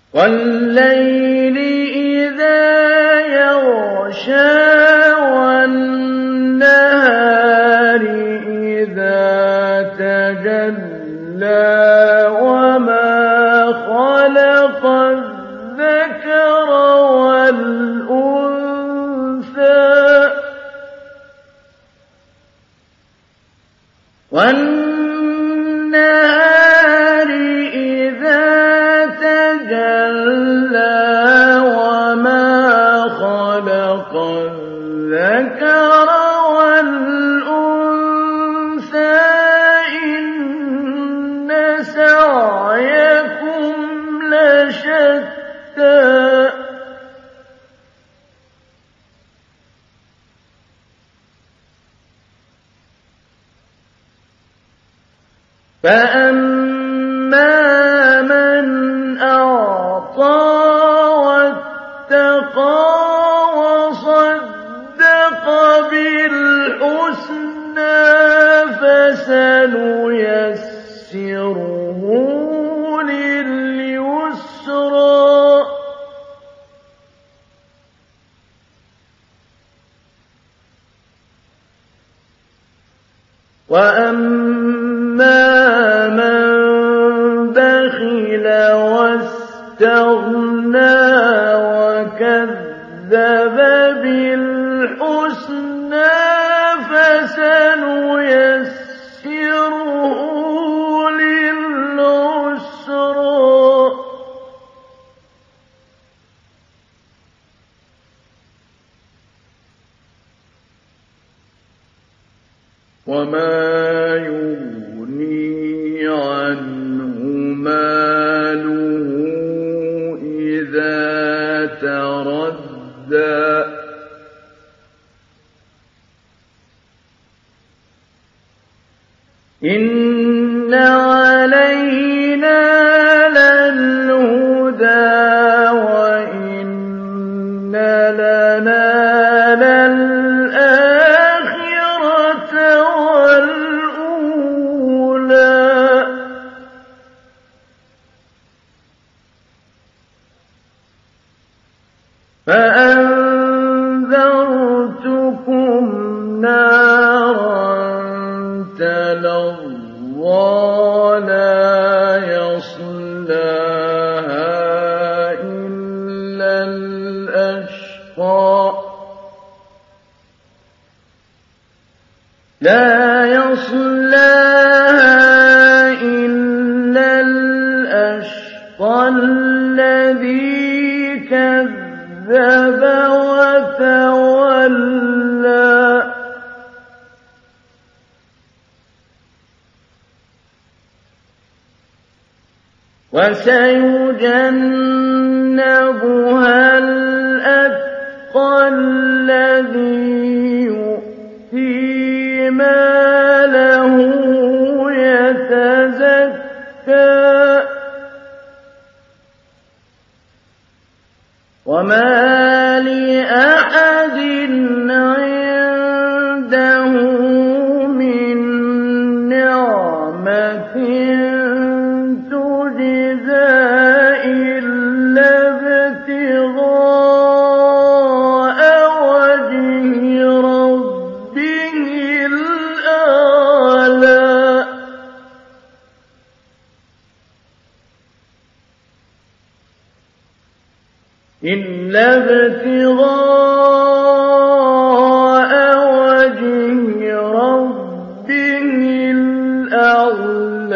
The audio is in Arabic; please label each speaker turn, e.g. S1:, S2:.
S1: وَاللَّيْلِ إِذَا يَغْشَىٰ وَالنَّهَارِ إِذَا تَجَلَّىٰ وَمَا خَلَقَ الذَّكَرَ وَالْأُنثَىٰ وَالنَّهَارِ إِذَا تَجَلَّىٰ وَمَا خَلَقَ الذَّكَرَ وَالْأُنثَىٰ إِنَّ سَعْيَكُمْ لَشَتَّىٰ فَأَمَّا مَنْ أَعْطَىٰ وَاتَّقَىٰ وَصَدَّقَ بِالْحُسْنَىٰ فَسَنُيَسِّرُهُ لِلْيُسْرَىٰ وَأَمَّا مَن بَخِلَ وَاسْتَغْنَىٰ وَكَذَّبَ بِالْحُسْنَىٰ فَسَنُيَسِّرُهُ لِلْعُسْرَىٰ وَمَا يُغْنِي عَنْهُ مَالُهُ إِذَا تَرَدَّىٰ إِنَّ عَلَيْنَا لَلْهُدَىٰ وَإِنَّ لَنَا لَلْآخِرَةَ وَالْأُولَىٰ فَأَنذَرْتُكُمْ نَارًا تَلَظَّىٰ لَا يَصْلَاهَا إِلَّا الْأَشْقَى الَّذِي كَذَّبَ وَتَوَلَّىٰ وَسَيُجَنَّبُهَا الْأَتْقَى الَّذِي يُؤْتِي مَالَهُ يَتَزَكَّىٰ وَمَا لِأَحَدٍ عِندَهُ مِن نِّعْمَةٍ تُجْزَىٰ إِلَّا ابْتِغَاءَ وَجْهِ رَبِّهِ الْأَعْلَىٰ إِلَّا ابْتِغَاءَ وَجْهِ رَبِّهِ الْأَعْلَىٰ